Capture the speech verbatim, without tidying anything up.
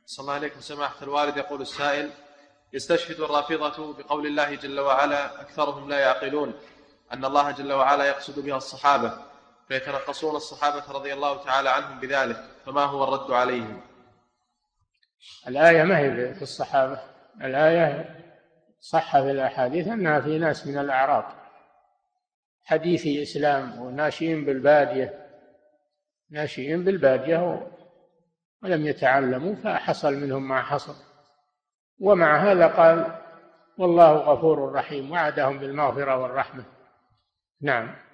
صلى الله عليكم سماحة الوالد. يقول السائل: يستشهد الرافضة بقول الله جل وعلا أكثرهم لا يعقلون أن الله جل وعلا يقصد بها الصحابة، فيتنقصون الصحابة رضي الله تعالى عنهم بذلك، فما هو الرد عليهم؟ الآية ما هي في الصحابة، الآية صح في الأحاديث أنها في ناس من الأعراب حديثي إسلام وناشئين بالبادية، ناشئين بالبادية ولم يتعلموا فحصل منهم ما حصل، ومع هذا قال والله غفور رحيم، وعدهم بالمغفرة والرحمة. نعم.